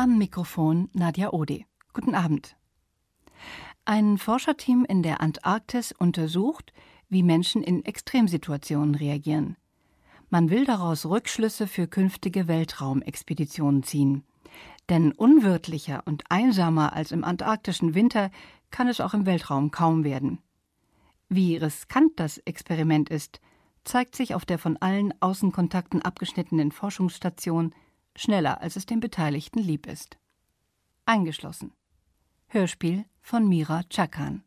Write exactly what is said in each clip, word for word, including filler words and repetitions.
Am Mikrofon Nadja Ode. Guten Abend. Ein Forscherteam in der Antarktis untersucht, wie Menschen in Extremsituationen reagieren. Man will daraus Rückschlüsse für künftige Weltraumexpeditionen ziehen. Denn unwirtlicher und einsamer als im antarktischen Winter kann es auch im Weltraum kaum werden. Wie riskant das Experiment ist, zeigt sich auf der von allen Außenkontakten abgeschnittenen Forschungsstation schneller, als es den Beteiligten lieb ist. Eingeschlossen. Hörspiel von Mira Chakan.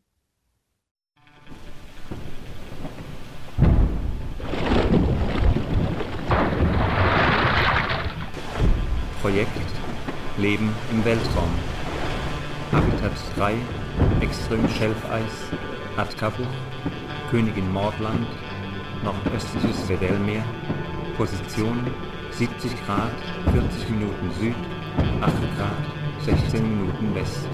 Projekt Leben im Weltraum. Habitat drei, Extrem-Schelfeis, Atka-Bucht, Königin Mordland, nordöstliches Weddellmeer, Position siebzig Grad, vierzig Minuten Süd, acht Grad, sechzehn Minuten West.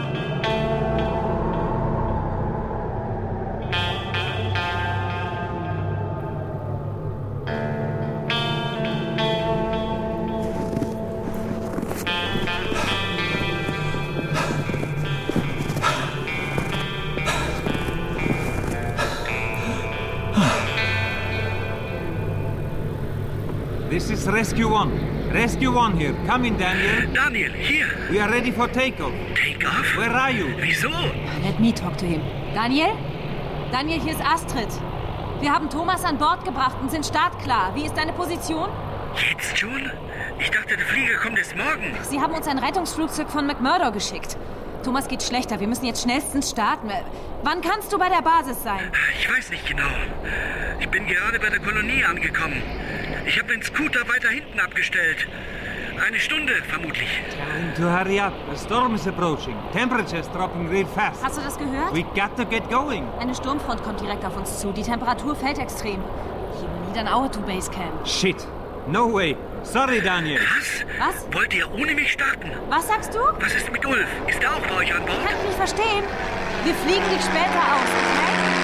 This is Rescue One. Rescue One here. Come in, Daniel. Daniel, hier. We are ready for takeoff. Take-off? Where are you? Wieso? Let me talk to him. Daniel? Daniel, hier ist Astrid. Wir haben Thomas an Bord gebracht und sind startklar. Wie ist deine Position? Jetzt schon? Ich dachte, der Flieger kommt erst morgen. Sie haben uns ein Rettungsflugzeug von McMurdo geschickt. Thomas geht schlechter. Wir müssen jetzt schnellstens starten. Wann kannst du bei der Basis sein? Ich weiß nicht genau. Ich bin gerade bei der Kolonie angekommen. Ich habe den Scooter weiter hinten abgestellt. Eine Stunde, vermutlich. Time to hurry up. The storm is approaching. Temperature's dropping real fast. Hast du das gehört? We got to get going. Eine Sturmfront kommt direkt auf uns zu. Die Temperatur fällt extrem. You need an hour to base camp. Shit. No way. Sorry, Daniel. Was? Was? Wollt ihr ohne mich starten? Was sagst du? Was ist mit Ulf? Ist er auch bei euch an Bord? Kann ich nicht verstehen. Wir fliegen dich später aus, okay?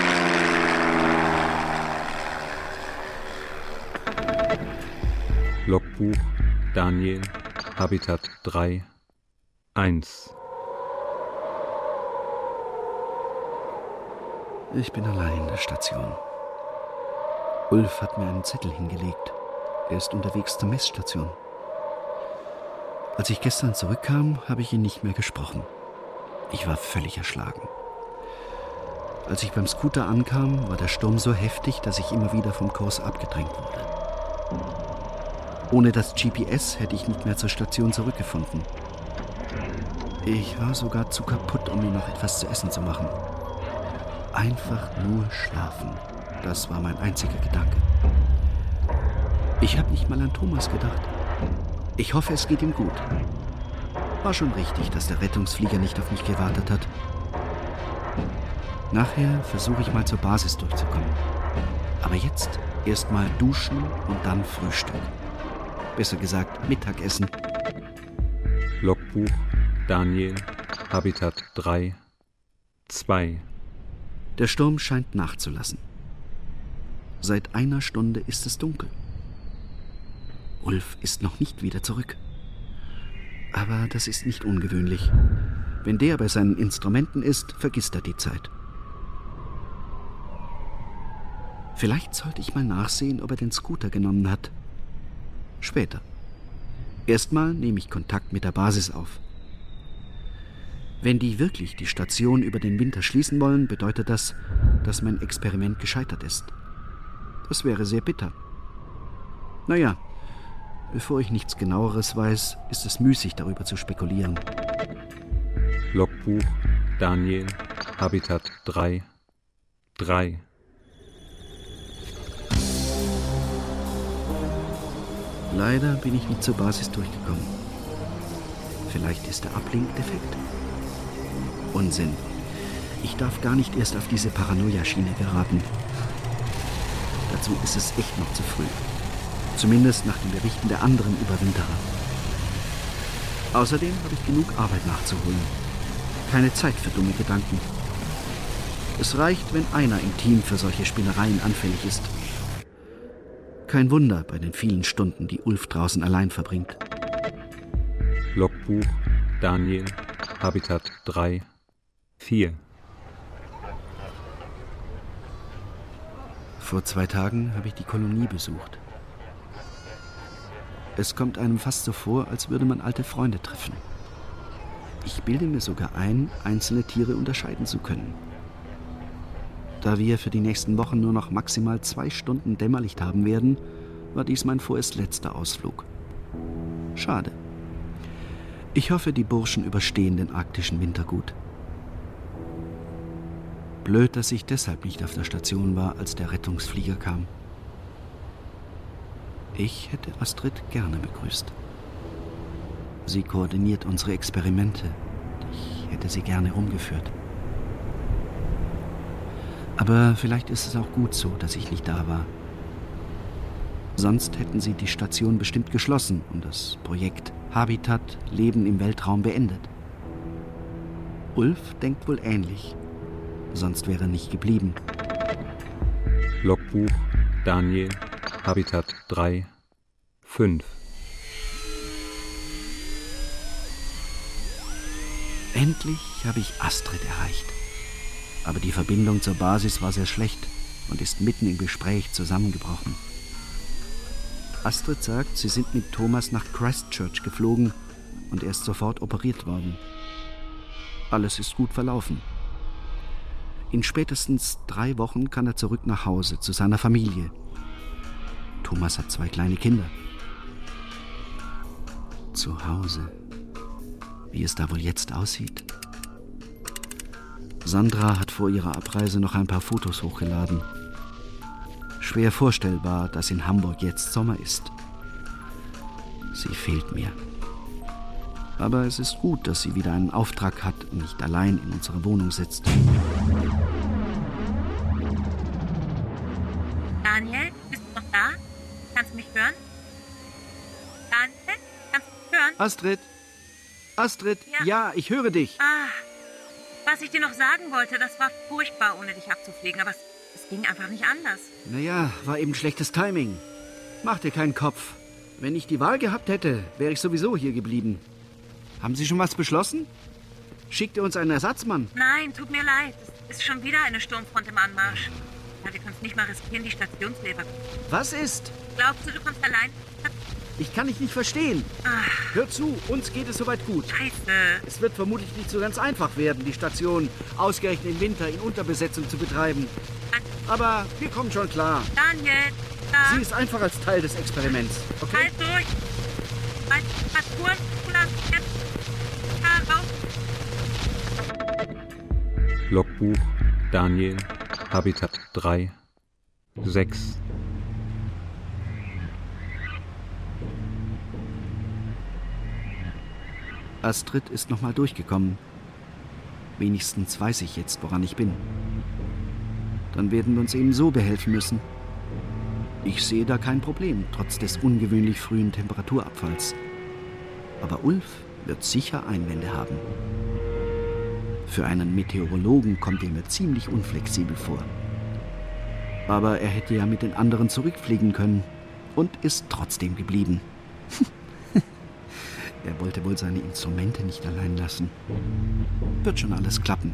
Logbuch Daniel, Habitat drei, eins. Ich bin allein in der Station. Ulf hat mir einen Zettel hingelegt. Er ist unterwegs zur Messstation. Als ich gestern zurückkam, habe ich ihn nicht mehr gesprochen. Ich war völlig erschlagen. Als ich beim Scooter ankam, war der Sturm so heftig, dass ich immer wieder vom Kurs abgedrängt wurde. Ohne das G P S hätte ich nicht mehr zur Station zurückgefunden. Ich war sogar zu kaputt, um mir noch etwas zu essen zu machen. Einfach nur schlafen. Das war mein einziger Gedanke. Ich habe nicht mal an Thomas gedacht. Ich hoffe, es geht ihm gut. War schon richtig, dass der Rettungsflieger nicht auf mich gewartet hat. Nachher versuche ich mal zur Basis durchzukommen. Aber jetzt erst mal duschen und dann Frühstück. Besser gesagt, Mittagessen. Logbuch Daniel, Habitat drei, zwei. Der Sturm scheint nachzulassen. Seit einer Stunde ist es dunkel. Ulf ist noch nicht wieder zurück. Aber das ist nicht ungewöhnlich. Wenn der bei seinen Instrumenten ist, vergisst er die Zeit. Vielleicht sollte ich mal nachsehen, ob er den Scooter genommen hat. Später. Erstmal nehme ich Kontakt mit der Basis auf. Wenn die wirklich die Station über den Winter schließen wollen, bedeutet das, dass mein Experiment gescheitert ist. Das wäre sehr bitter. Naja, bevor ich nichts Genaueres weiß, ist es müßig, darüber zu spekulieren. Logbuch Daniel, Habitat drei, drei. Leider bin ich nicht zur Basis durchgekommen. Vielleicht ist der Uplink defekt. Unsinn. Ich darf gar nicht erst auf diese Paranoia-Schiene geraten. Dazu ist es echt noch zu früh. Zumindest nach den Berichten der anderen Überwinterer. Außerdem habe ich genug Arbeit nachzuholen. Keine Zeit für dumme Gedanken. Es reicht, wenn einer im Team für solche Spinnereien anfällig ist. Kein Wunder bei den vielen Stunden, die Ulf draußen allein verbringt. Logbuch Daniel, Habitat drei, vier. Vor zwei Tagen habe ich die Kolonie besucht. Es kommt einem fast so vor, als würde man alte Freunde treffen. Ich bilde mir sogar ein, einzelne Tiere unterscheiden zu können. Da wir für die nächsten Wochen nur noch maximal zwei Stunden Dämmerlicht haben werden, war dies mein vorerst letzter Ausflug. Schade. Ich hoffe, die Burschen überstehen den arktischen Winter gut. Blöd, dass ich deshalb nicht auf der Station war, als der Rettungsflieger kam. Ich hätte Astrid gerne begrüßt. Sie koordiniert unsere Experimente. Ich hätte sie gerne rumgeführt. Aber vielleicht ist es auch gut so, dass ich nicht da war. Sonst hätten sie die Station bestimmt geschlossen und das Projekt Habitat Leben im Weltraum beendet. Ulf denkt wohl ähnlich. Sonst wäre er nicht geblieben. Logbuch Daniel, Habitat drei, fünf. Endlich habe ich Astrid erreicht. Aber die Verbindung zur Basis war sehr schlecht und ist mitten im Gespräch zusammengebrochen. Astrid sagt, sie sind mit Thomas nach Christchurch geflogen und er ist sofort operiert worden. Alles ist gut verlaufen. In spätestens drei Wochen kann er zurück nach Hause zu seiner Familie. Thomas hat zwei kleine Kinder. Zu Hause. Wie es da wohl jetzt aussieht. Sandra hat vor ihrer Abreise noch ein paar Fotos hochgeladen. Schwer vorstellbar, dass in Hamburg jetzt Sommer ist. Sie fehlt mir. Aber es ist gut, dass sie wieder einen Auftrag hat und nicht allein in unserer Wohnung sitzt. Daniel, bist du noch da? Kannst du mich hören? Daniel, kannst du mich hören? Astrid! Astrid! Ja. Ja, ich höre dich! Ah, was ich dir noch sagen wollte, das war furchtbar, ohne dich abzufliegen, aber es, es ging einfach nicht anders. Naja, war eben schlechtes Timing. Mach dir keinen Kopf. Wenn ich die Wahl gehabt hätte, wäre ich sowieso hier geblieben. Haben Sie schon was beschlossen? Schickt ihr uns einen Ersatzmann? Nein, tut mir leid. Es ist schon wieder eine Sturmfront im Anmarsch. Ja, wir können es nicht mal riskieren, die Stationsleber. Was ist? Glaubst du, du kommst allein? Ich kann dich nicht verstehen. Ach, Hör zu, uns geht es soweit gut. Scheiße. Es wird vermutlich nicht so ganz einfach werden, die Station ausgerechnet im Winter in Unterbesetzung zu betreiben. Aber wir kommen schon klar. Daniel, da. Sie ist einfach als Teil des Experiments, okay? Halt durch. Halt, Spuren, zulassen. Jetzt. Ja, raus. Logbuch Daniel, Habitat drei, sechs. Astrid ist noch mal durchgekommen. Wenigstens weiß ich jetzt, woran ich bin. Dann werden wir uns eben so behelfen müssen. Ich sehe da kein Problem, trotz des ungewöhnlich frühen Temperaturabfalls. Aber Ulf wird sicher Einwände haben. Für einen Meteorologen kommt er mir ziemlich unflexibel vor. Aber er hätte ja mit den anderen zurückfliegen können und ist trotzdem geblieben. Er wollte wohl seine Instrumente nicht allein lassen. Wird schon alles klappen.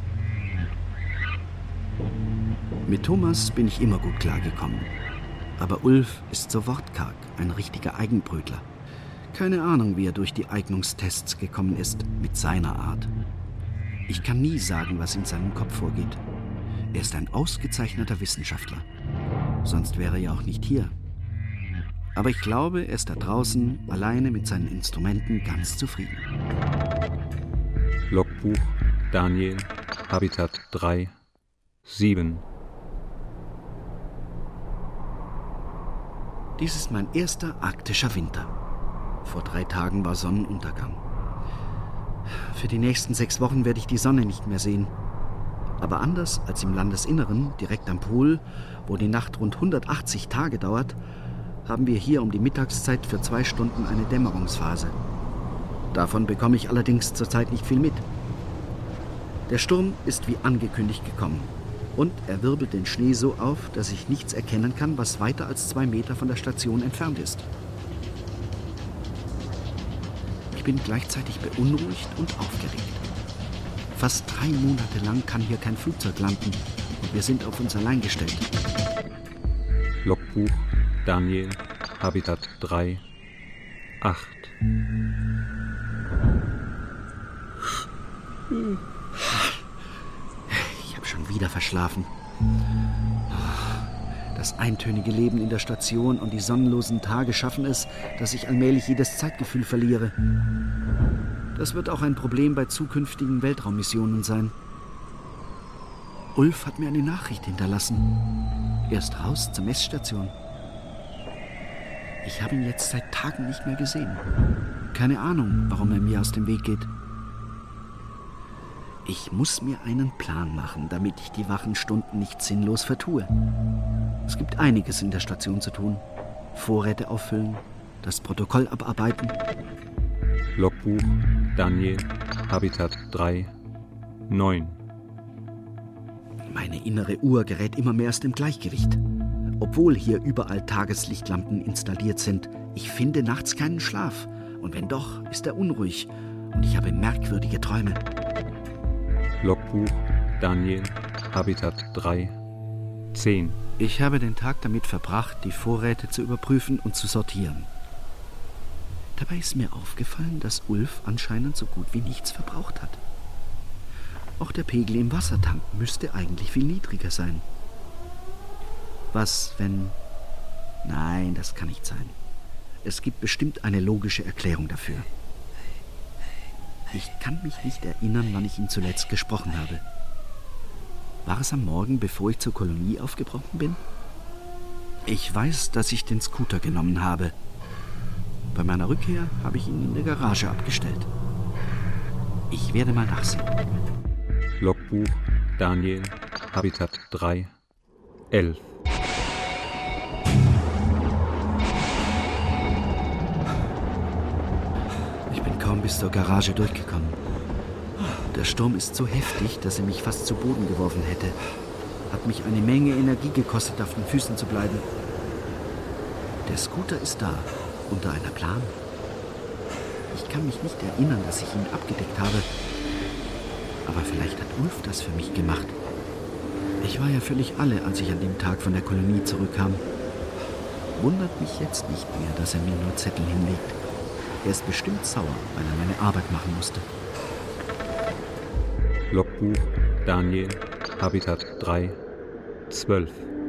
Mit Thomas bin ich immer gut klargekommen. Aber Ulf ist so wortkarg, ein richtiger Eigenbrötler. Keine Ahnung, wie er durch die Eignungstests gekommen ist, mit seiner Art. Ich kann nie sagen, was in seinem Kopf vorgeht. Er ist ein ausgezeichneter Wissenschaftler. Sonst wäre er ja auch nicht hier. Aber ich glaube, er ist da draußen, alleine mit seinen Instrumenten, ganz zufrieden. Logbuch Daniel, Habitat drei, sieben. Dies ist mein erster arktischer Winter. Vor drei Tagen war Sonnenuntergang. Für die nächsten sechs Wochen werde ich die Sonne nicht mehr sehen. Aber anders als im Landesinneren, direkt am Pol, wo die Nacht rund hundertachtzig Tage dauert, haben wir hier um die Mittagszeit für zwei Stunden eine Dämmerungsphase. Davon bekomme ich allerdings zurzeit nicht viel mit. Der Sturm ist wie angekündigt gekommen. Und er wirbelt den Schnee so auf, dass ich nichts erkennen kann, was weiter als zwei Meter von der Station entfernt ist. Ich bin gleichzeitig beunruhigt und aufgeregt. Fast drei Monate lang kann hier kein Flugzeug landen und wir sind auf uns allein gestellt. Logbuch Daniel, Habitat drei, acht. Ich habe schon wieder verschlafen. Das eintönige Leben in der Station und die sonnenlosen Tage schaffen es, dass ich allmählich jedes Zeitgefühl verliere. Das wird auch ein Problem bei zukünftigen Weltraummissionen sein. Ulf hat mir eine Nachricht hinterlassen. Er ist raus zur Messstation. Ich habe ihn jetzt seit Tagen nicht mehr gesehen. Keine Ahnung, warum er mir aus dem Weg geht. Ich muss mir einen Plan machen, damit ich die wachen Stunden nicht sinnlos vertue. Es gibt einiges in der Station zu tun. Vorräte auffüllen, das Protokoll abarbeiten. Logbuch Daniel, Habitat drei, neun. Meine innere Uhr gerät immer mehr aus dem Gleichgewicht. Obwohl hier überall Tageslichtlampen installiert sind, ich finde nachts keinen Schlaf. Und wenn doch, ist er unruhig. Und ich habe merkwürdige Träume. Logbuch Daniel, Habitat drei, zehn. Ich habe den Tag damit verbracht, die Vorräte zu überprüfen und zu sortieren. Dabei ist mir aufgefallen, dass Ulf anscheinend so gut wie nichts verbraucht hat. Auch der Pegel im Wassertank müsste eigentlich viel niedriger sein. Was, wenn... Nein, das kann nicht sein. Es gibt bestimmt eine logische Erklärung dafür. Ich kann mich nicht erinnern, wann ich ihn zuletzt gesprochen habe. War es am Morgen, bevor ich zur Kolonie aufgebrochen bin? Ich weiß, dass ich den Scooter genommen habe. Bei meiner Rückkehr habe ich ihn in der Garage abgestellt. Ich werde mal nachsehen. Logbuch Daniel, Habitat drei, elf. Ich bin kaum bis zur Garage durchgekommen. Der Sturm ist so heftig, dass er mich fast zu Boden geworfen hätte. Hat mich eine Menge Energie gekostet, auf den Füßen zu bleiben. Der Scooter ist da, unter einer Plan. Ich kann mich nicht erinnern, dass ich ihn abgedeckt habe. Aber vielleicht hat Ulf das für mich gemacht. Ich war ja völlig alle, als ich an dem Tag von der Kolonie zurückkam. Wundert mich jetzt nicht mehr, dass er mir nur Zettel hinlegt. Er ist bestimmt sauer, weil er meine Arbeit machen musste. Logbuch Daniel, Habitat drei, zwölf.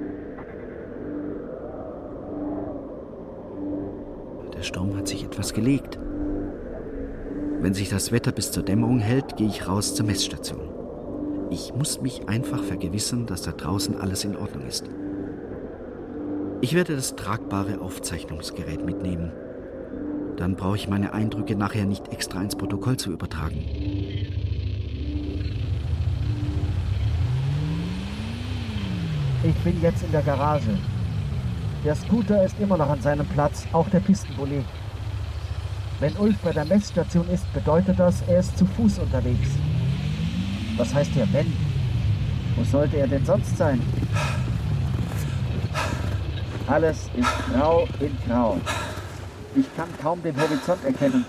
Der Sturm hat sich etwas gelegt. Wenn sich das Wetter bis zur Dämmerung hält, gehe ich raus zur Messstation. Ich muss mich einfach vergewissern, dass da draußen alles in Ordnung ist. Ich werde das tragbare Aufzeichnungsgerät mitnehmen. Dann brauche ich meine Eindrücke nachher nicht extra ins Protokoll zu übertragen. Ich bin jetzt in der Garage. Der Scooter ist immer noch an seinem Platz, auch der Pistenbully. Wenn Ulf bei der Messstation ist, bedeutet das, er ist zu Fuß unterwegs. Was heißt hier wenn? Wo sollte er denn sonst sein? Alles ist grau in grau. Ich kann kaum den Horizont erkennen.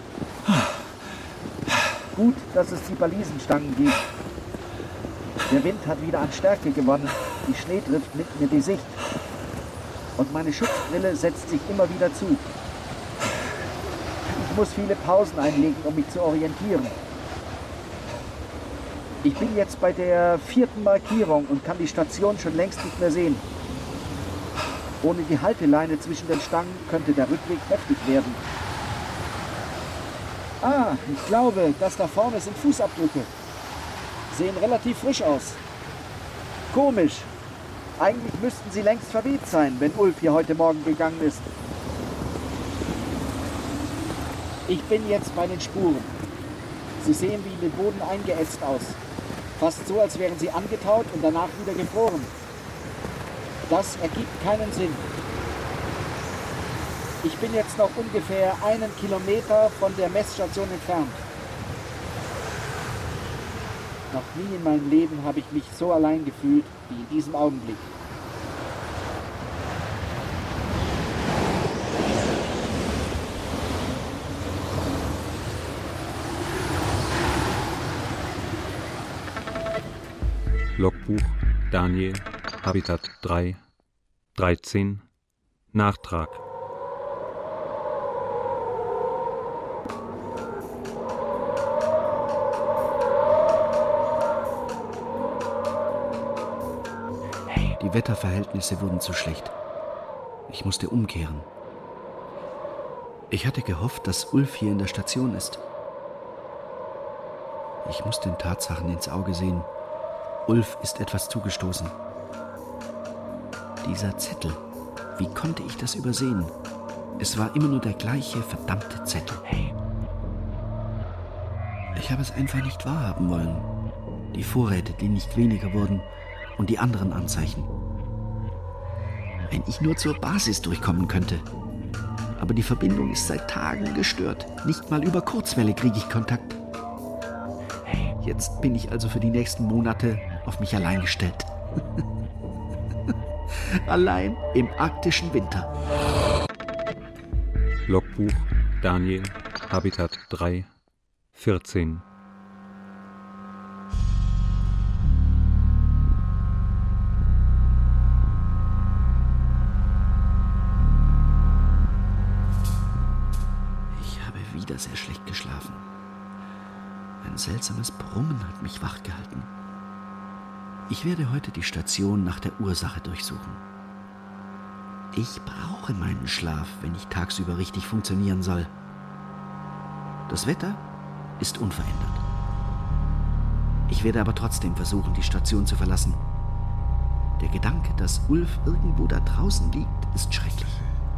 Gut, dass es die Balisenstangen gibt. Der Wind hat wieder an Stärke gewonnen. Die Schneedrift nimmt mir die Sicht. Und meine Schutzbrille setzt sich immer wieder zu. Ich muss viele Pausen einlegen, um mich zu orientieren. Ich bin jetzt bei der vierten Markierung und kann die Station schon längst nicht mehr sehen. Ohne die Halteleine zwischen den Stangen könnte der Rückweg heftig werden. Ah, ich glaube, das da vorne sind Fußabdrücke. Sehen relativ frisch aus. Komisch. Eigentlich müssten sie längst verweht sein, wenn Ulf hier heute Morgen gegangen ist. Ich bin jetzt bei den Spuren. Sie sehen wie in den Boden eingeätzt aus. Fast so, als wären sie angetaut und danach wieder gefroren. Das ergibt keinen Sinn. Ich bin jetzt noch ungefähr einen Kilometer von der Messstation entfernt. Noch nie in meinem Leben habe ich mich so allein gefühlt wie in diesem Augenblick. Logbuch Daniel, Habitat drei, dreizehn, Nachtrag. Die Wetterverhältnisse wurden zu schlecht. Ich musste umkehren. Ich hatte gehofft, dass Ulf hier in der Station ist. Ich muss den Tatsachen ins Auge sehen. Ulf ist etwas zugestoßen. Dieser Zettel, wie konnte ich das übersehen? Es war immer nur der gleiche verdammte Zettel. Ich habe es einfach nicht wahrhaben wollen. Die Vorräte, die nicht weniger wurden, und die anderen Anzeichen. Wenn ich nur zur Basis durchkommen könnte. Aber die Verbindung ist seit Tagen gestört. Nicht mal über Kurzwelle kriege ich Kontakt. Jetzt bin ich also für die nächsten Monate auf mich allein gestellt. Allein im arktischen Winter. Logbuch Daniel, Habitat drei, vierzehn. Wieder sehr schlecht geschlafen. Ein seltsames Brummen hat mich wach gehalten. Ich werde heute die Station nach der Ursache durchsuchen. Ich brauche meinen Schlaf, wenn ich tagsüber richtig funktionieren soll. Das Wetter ist unverändert. Ich werde aber trotzdem versuchen, die Station zu verlassen. Der Gedanke, dass Ulf irgendwo da draußen liegt, ist schrecklich.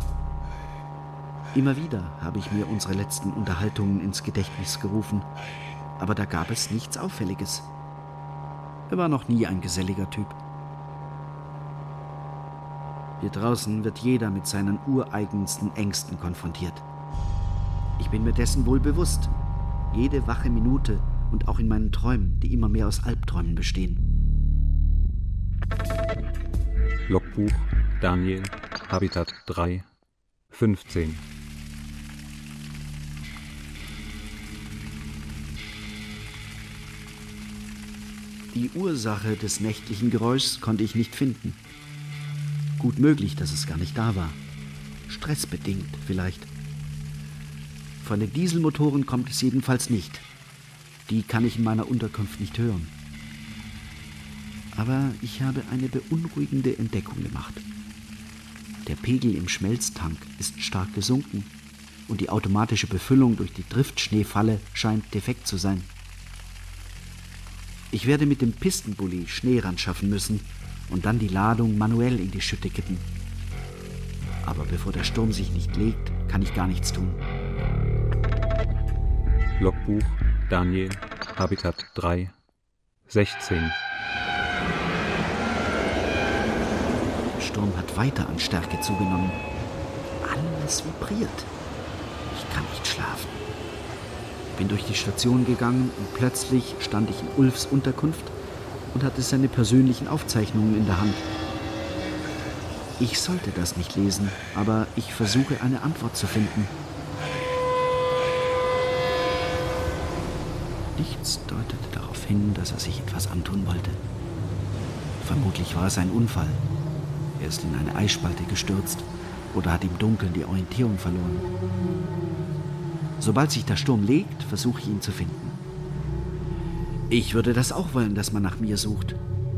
Immer wieder habe ich mir unsere letzten Unterhaltungen ins Gedächtnis gerufen, aber da gab es nichts Auffälliges. Er war noch nie ein geselliger Typ. Hier draußen wird jeder mit seinen ureigensten Ängsten konfrontiert. Ich bin mir dessen wohl bewusst. Jede wache Minute und auch in meinen Träumen, die immer mehr aus Albträumen bestehen. Logbuch Daniel, Habitat drei, fünfzehn. Die Ursache des nächtlichen Geräuschs konnte ich nicht finden. Gut möglich, dass es gar nicht da war. Stressbedingt vielleicht. Von den Dieselmotoren kommt es jedenfalls nicht. Die kann ich in meiner Unterkunft nicht hören. Aber ich habe eine beunruhigende Entdeckung gemacht. Der Pegel im Schmelztank ist stark gesunken und die automatische Befüllung durch die Driftschneefalle scheint defekt zu sein. Ich werde mit dem Pistenbully Schnee ran schaffen müssen und dann die Ladung manuell in die Schütte kippen. Aber bevor der Sturm sich nicht legt, kann ich gar nichts tun. Logbuch Daniel, Habitat drei, sechzehn. Der Sturm hat weiter an Stärke zugenommen. Alles vibriert. Ich kann nicht schlafen. Bin durch die Station gegangen und plötzlich stand ich in Ulfs Unterkunft und hatte seine persönlichen Aufzeichnungen in der Hand. Ich sollte das nicht lesen, aber ich versuche eine Antwort zu finden. Nichts deutete darauf hin, dass er sich etwas antun wollte. Vermutlich war es ein Unfall. Er ist in eine Eisspalte gestürzt oder hat im Dunkeln die Orientierung verloren. Sobald sich der Sturm legt, versuche ich ihn zu finden. Ich würde das auch wollen, dass man nach mir sucht.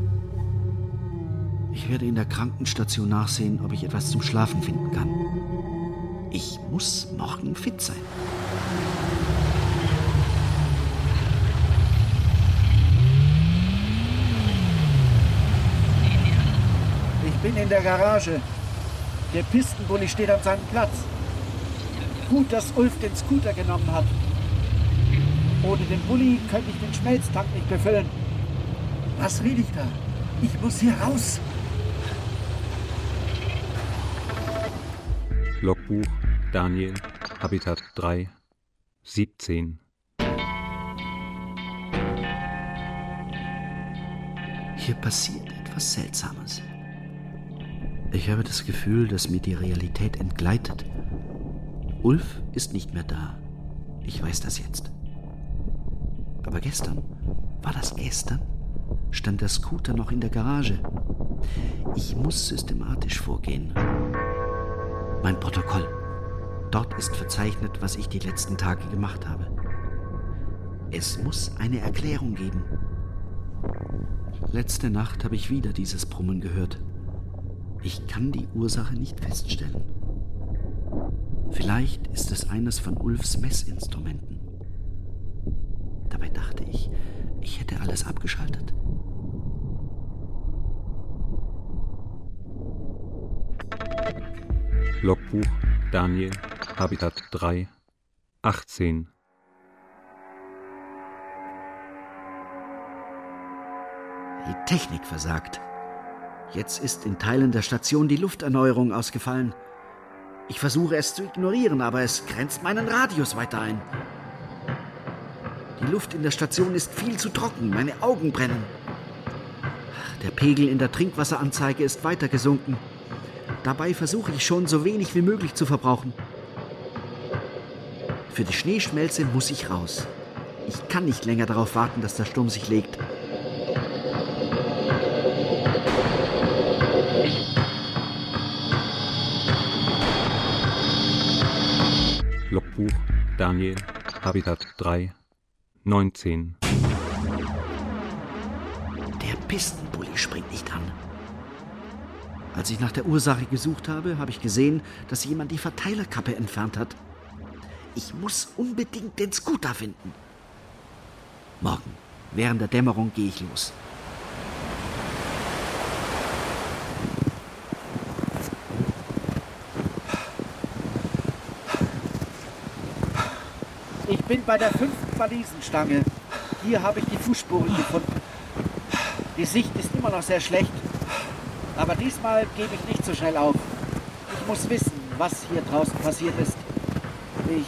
Ich werde in der Krankenstation nachsehen, ob ich etwas zum Schlafen finden kann. Ich muss morgen fit sein. Ich bin in der Garage. Der Pistenbully steht an seinem Platz. Gut, dass Ulf den Scooter genommen hat. Ohne den Bulli könnte ich den Schmelztank nicht befüllen. Was rede ich da? Ich muss hier raus. Logbuch Daniel, Habitat drei, siebzehn. Hier passiert etwas Seltsames. Ich habe das Gefühl, dass mir die Realität entgleitet. Ulf ist nicht mehr da. Ich weiß das jetzt. Aber gestern, war das gestern? stand der Scooter noch in der Garage. Ich muss systematisch vorgehen. Mein Protokoll. Dort ist verzeichnet, was ich die letzten Tage gemacht habe. Es muss eine Erklärung geben. Letzte Nacht habe ich wieder dieses Brummen gehört. Ich kann die Ursache nicht feststellen. Vielleicht ist es eines von Ulfs Messinstrumenten. Dabei dachte ich, ich hätte alles abgeschaltet. Logbuch Daniel, Habitat drei, achtzehn. Die Technik versagt. Jetzt ist in Teilen der Station die Lufterneuerung ausgefallen. Ich versuche es zu ignorieren, aber es grenzt meinen Radius weiter ein. Die Luft in der Station ist viel zu trocken, meine Augen brennen. Der Pegel in der Trinkwasseranzeige ist weiter gesunken. Dabei versuche ich schon, so wenig wie möglich zu verbrauchen. Für die Schneeschmelze muss ich raus. Ich kann nicht länger darauf warten, dass der Sturm sich legt. Logbuch Daniel, Habitat drei, neunzehn. Der Pistenbully springt nicht an. Als ich nach der Ursache gesucht habe, habe ich gesehen, dass jemand die Verteilerkappe entfernt hat. Ich muss unbedingt den Scooter finden. Morgen, während der Dämmerung, gehe ich los. Ich bin bei der fünften Walisenstange. Hier habe ich die Fußspuren gefunden. Die Sicht ist immer noch sehr schlecht. Aber diesmal gebe ich nicht so schnell auf. Ich muss wissen, was hier draußen passiert ist. Ich...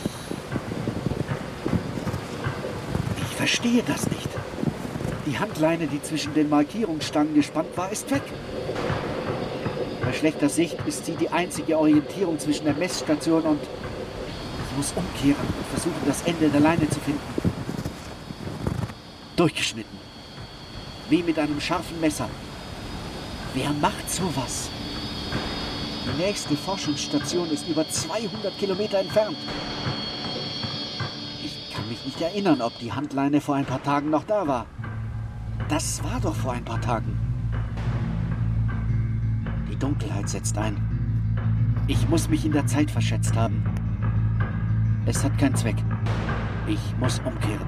Ich verstehe das nicht. Die Handleine, die zwischen den Markierungsstangen gespannt war, ist weg. Bei schlechter Sicht ist sie die einzige Orientierung zwischen der Messstation und... Ich muss umkehren und versuchen, das Ende der Leine zu finden. Durchgeschnitten. Wie mit einem scharfen Messer. Wer macht sowas? Die nächste Forschungsstation ist über zweihundert Kilometer entfernt. Ich kann mich nicht erinnern, ob die Handleine vor ein paar Tagen noch da war. Das war doch vor ein paar Tagen. Die Dunkelheit setzt ein. Ich muss mich in der Zeit verschätzt haben. Es hat keinen Zweck. Ich muss umkehren.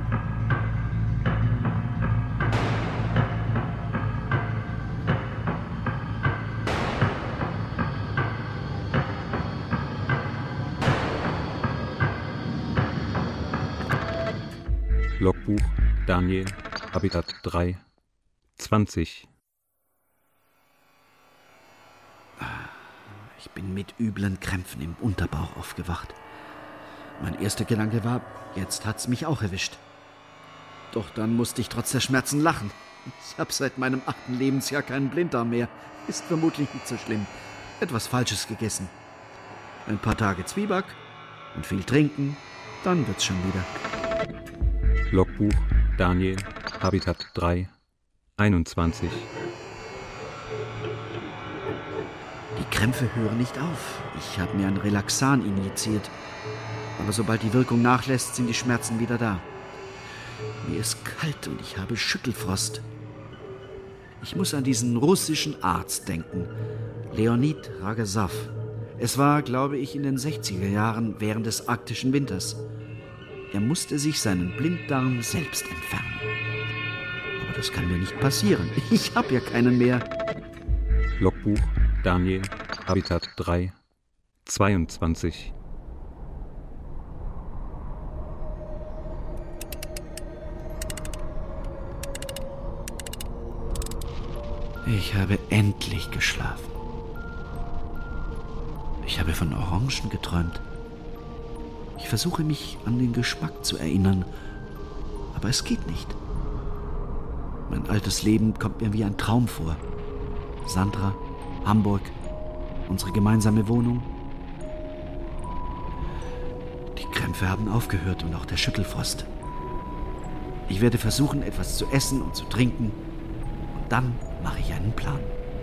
Logbuch Daniel, Habitat drei, zwanzig. Ich bin mit üblen Krämpfen im Unterbauch aufgewacht. Mein erster Gedanke war, jetzt hat's mich auch erwischt. Doch dann musste ich trotz der Schmerzen lachen. Ich habe seit meinem achten Lebensjahr keinen Blinddarm mehr. Ist vermutlich nicht so schlimm. Etwas Falsches gegessen. Ein paar Tage Zwieback und viel trinken, dann wird's schon wieder. Logbuch Daniel, Habitat drei, einundzwanzig. Die Krämpfe hören nicht auf. Ich habe mir ein Relaxan injiziert. Aber sobald die Wirkung nachlässt, sind die Schmerzen wieder da. Mir ist kalt und ich habe Schüttelfrost. Ich muss an diesen russischen Arzt denken, Leonid Ragesow. Es war, glaube ich, in den sechziger Jahren während des arktischen Winters. Er musste sich seinen Blinddarm selbst entfernen. Aber das kann mir nicht passieren. Ich habe ja keinen mehr. Logbuch Daniel, Habitat drei, zweiundzwanzig. Ich habe endlich geschlafen. Ich habe von Orangen geträumt. Ich versuche mich an den Geschmack zu erinnern, aber es geht nicht. Mein altes Leben kommt mir wie ein Traum vor. Sandra, Hamburg, unsere gemeinsame Wohnung. Die Krämpfe haben aufgehört und auch der Schüttelfrost. Ich werde versuchen, etwas zu essen und zu trinken. Dann mache ich einen Plan.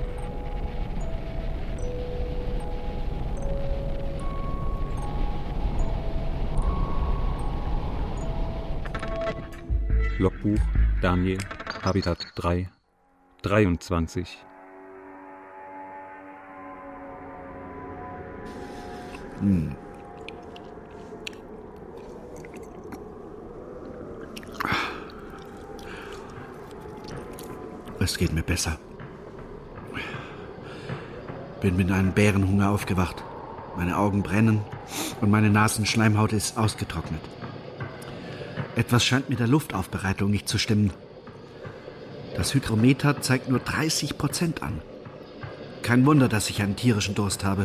Logbuch Daniel, Habitat drei, dreiundzwanzig. Hm. Es geht mir besser. Bin mit einem Bärenhunger aufgewacht. Meine Augen brennen und meine Nasenschleimhaut ist ausgetrocknet. Etwas scheint mit der Luftaufbereitung nicht zu stimmen. Das Hygrometer zeigt nur dreißig Prozent an. Kein Wunder, dass ich einen tierischen Durst habe.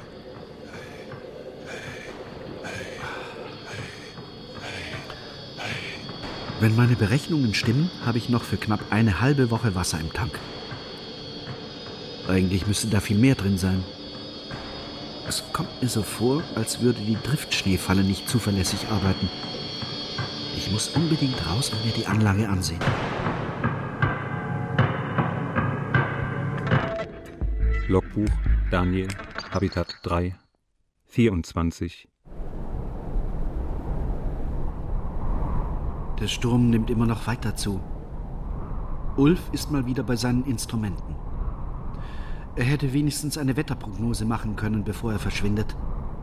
Wenn meine Berechnungen stimmen, habe ich noch für knapp eine halbe Woche Wasser im Tank. Eigentlich müsste da viel mehr drin sein. Es kommt mir so vor, als würde die Driftschneefalle nicht zuverlässig arbeiten. Ich muss unbedingt raus und mir die Anlage ansehen. Logbuch Daniel, Habitat drei, vierundzwanzig. Der Sturm nimmt immer noch weiter zu. Ulf ist mal wieder bei seinen Instrumenten. Er hätte wenigstens eine Wetterprognose machen können, bevor er verschwindet.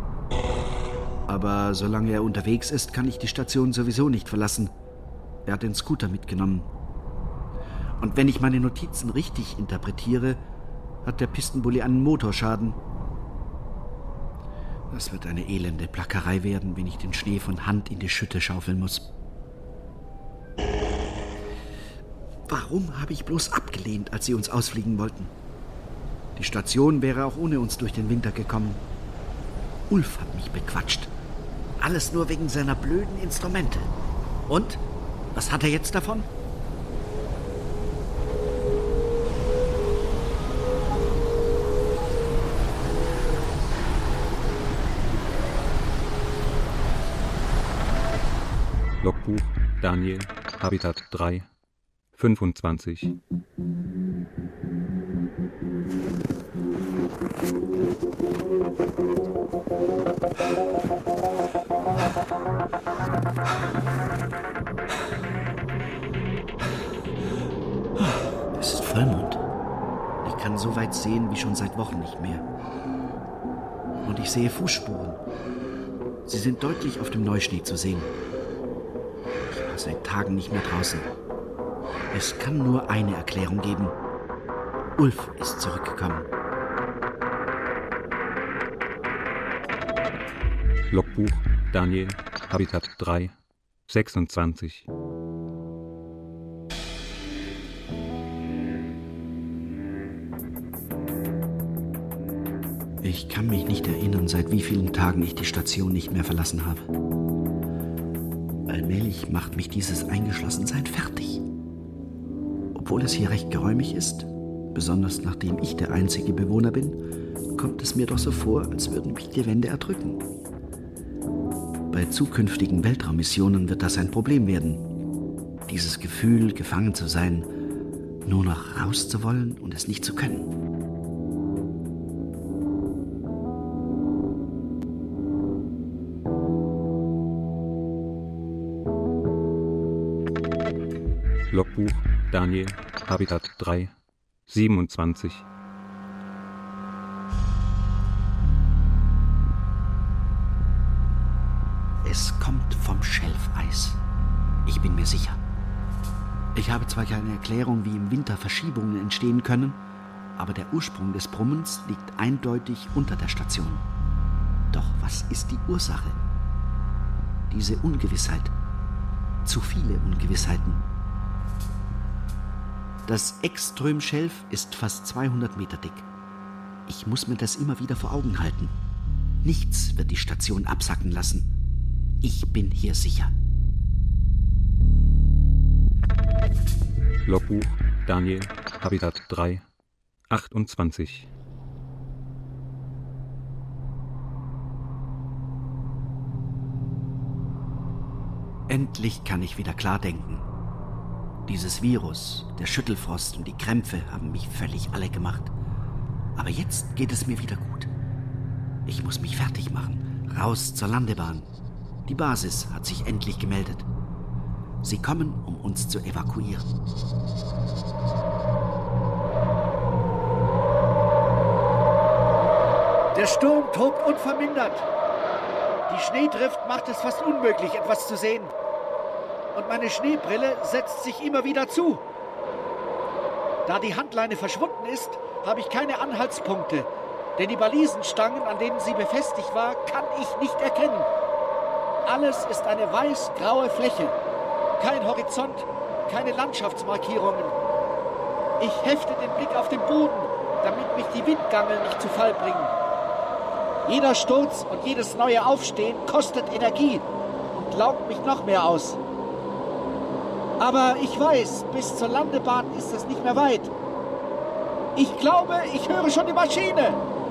Aber solange er unterwegs ist, kann ich die Station sowieso nicht verlassen. Er hat den Scooter mitgenommen. Und wenn ich meine Notizen richtig interpretiere, hat der Pistenbully einen Motorschaden. Das wird eine elende Plackerei werden, wenn ich den Schnee von Hand in die Schütte schaufeln muss. Warum habe ich bloß abgelehnt, als sie uns ausfliegen wollten? Die Station wäre auch ohne uns durch den Winter gekommen. Ulf hat mich bequatscht. Alles nur wegen seiner blöden Instrumente. Und? Was hat er jetzt davon? Logbuch Daniel, Habitat drei, fünfundzwanzig. Es ist Vollmond. Ich kann so weit sehen wie schon seit Wochen nicht mehr. Und ich sehe Fußspuren. Sie sind deutlich auf dem Neuschnee zu sehen. Ich war seit Tagen nicht mehr draußen. Es kann nur eine Erklärung geben. Ulf ist zurückgekommen. Logbuch Daniel, Habitat drei, sechsundzwanzig. Ich kann mich nicht erinnern, seit wie vielen Tagen ich die Station nicht mehr verlassen habe. Allmählich macht mich dieses Eingeschlossensein fertig. Obwohl es hier recht geräumig ist, besonders nachdem ich der einzige Bewohner bin, kommt es mir doch so vor, als würden mich die Wände erdrücken. Bei zukünftigen Weltraummissionen wird das ein Problem werden. Dieses Gefühl, gefangen zu sein, nur noch raus zu wollen und es nicht zu können. Logbuch Daniel, Habitat drei, siebenundzwanzig. Es kommt vom Schelfeis. Ich bin mir sicher. Ich habe zwar keine Erklärung, wie im Winter Verschiebungen entstehen können, aber der Ursprung des Brummens liegt eindeutig unter der Station. Doch was ist die Ursache? Diese Ungewissheit. Zu viele Ungewissheiten. Das Ekström-Schelf ist fast zweihundert Meter dick. Ich muss mir das immer wieder vor Augen halten. Nichts wird die Station absacken lassen. Ich bin hier sicher. Logbuch Daniel, Habitat drei, achtundzwanzig. Endlich kann ich wieder klar denken. Dieses Virus, der Schüttelfrost und die Krämpfe haben mich völlig alle gemacht. Aber jetzt geht es mir wieder gut. Ich muss mich fertig machen. Raus zur Landebahn. Die Basis hat sich endlich gemeldet. Sie kommen, um uns zu evakuieren. Der Sturm tobt unvermindert. Die Schneedrift macht es fast unmöglich, etwas zu sehen. Und meine Schneebrille setzt sich immer wieder zu. Da die Handleine verschwunden ist, habe ich keine Anhaltspunkte, denn die Balisenstangen, an denen sie befestigt war, kann ich nicht erkennen. Alles ist eine weiß-graue Fläche. Kein Horizont, keine Landschaftsmarkierungen. Ich hefte den Blick auf den Boden, damit mich die Windgangel nicht zu Fall bringen. Jeder Sturz und jedes neue Aufstehen kostet Energie und laugt mich noch mehr aus. Aber ich weiß, bis zur Landebahn ist es nicht mehr weit. Ich glaube, ich höre schon die Maschine.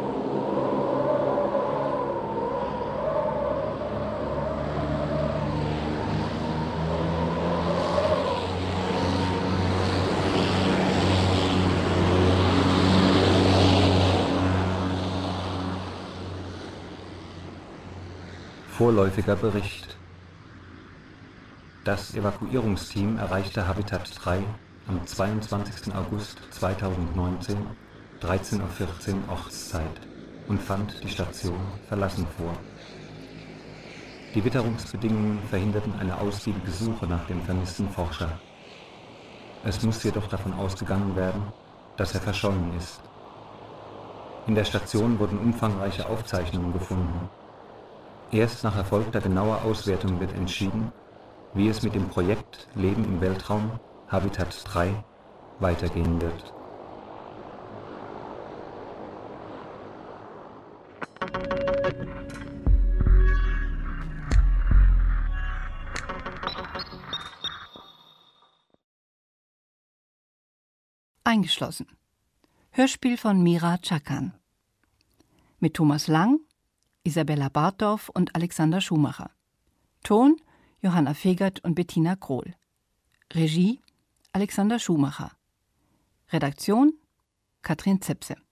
Vorläufiger Bericht. Das Evakuierungsteam erreichte Habitat drei am zweiundzwanzigsten August zweitausendneunzehn, dreizehn Uhr vierzehn Ortszeit und fand die Station verlassen vor. Die Witterungsbedingungen verhinderten eine ausgiebige Suche nach dem vermissten Forscher. Es muss jedoch davon ausgegangen werden, dass er verschollen ist. In der Station wurden umfangreiche Aufzeichnungen gefunden. Erst nach erfolgter genauer Auswertung wird entschieden, wie es mit dem Projekt Leben im Weltraum Habitat drei weitergehen wird. Eingeschlossen. Hörspiel von Mira Chakan. Mit Thomas Lang, Isabella Bartdorf und Alexander Schumacher. Ton Johanna Fegert und Bettina Krohl. Regie Alexander Schumacher. Redaktion Katrin Zepse.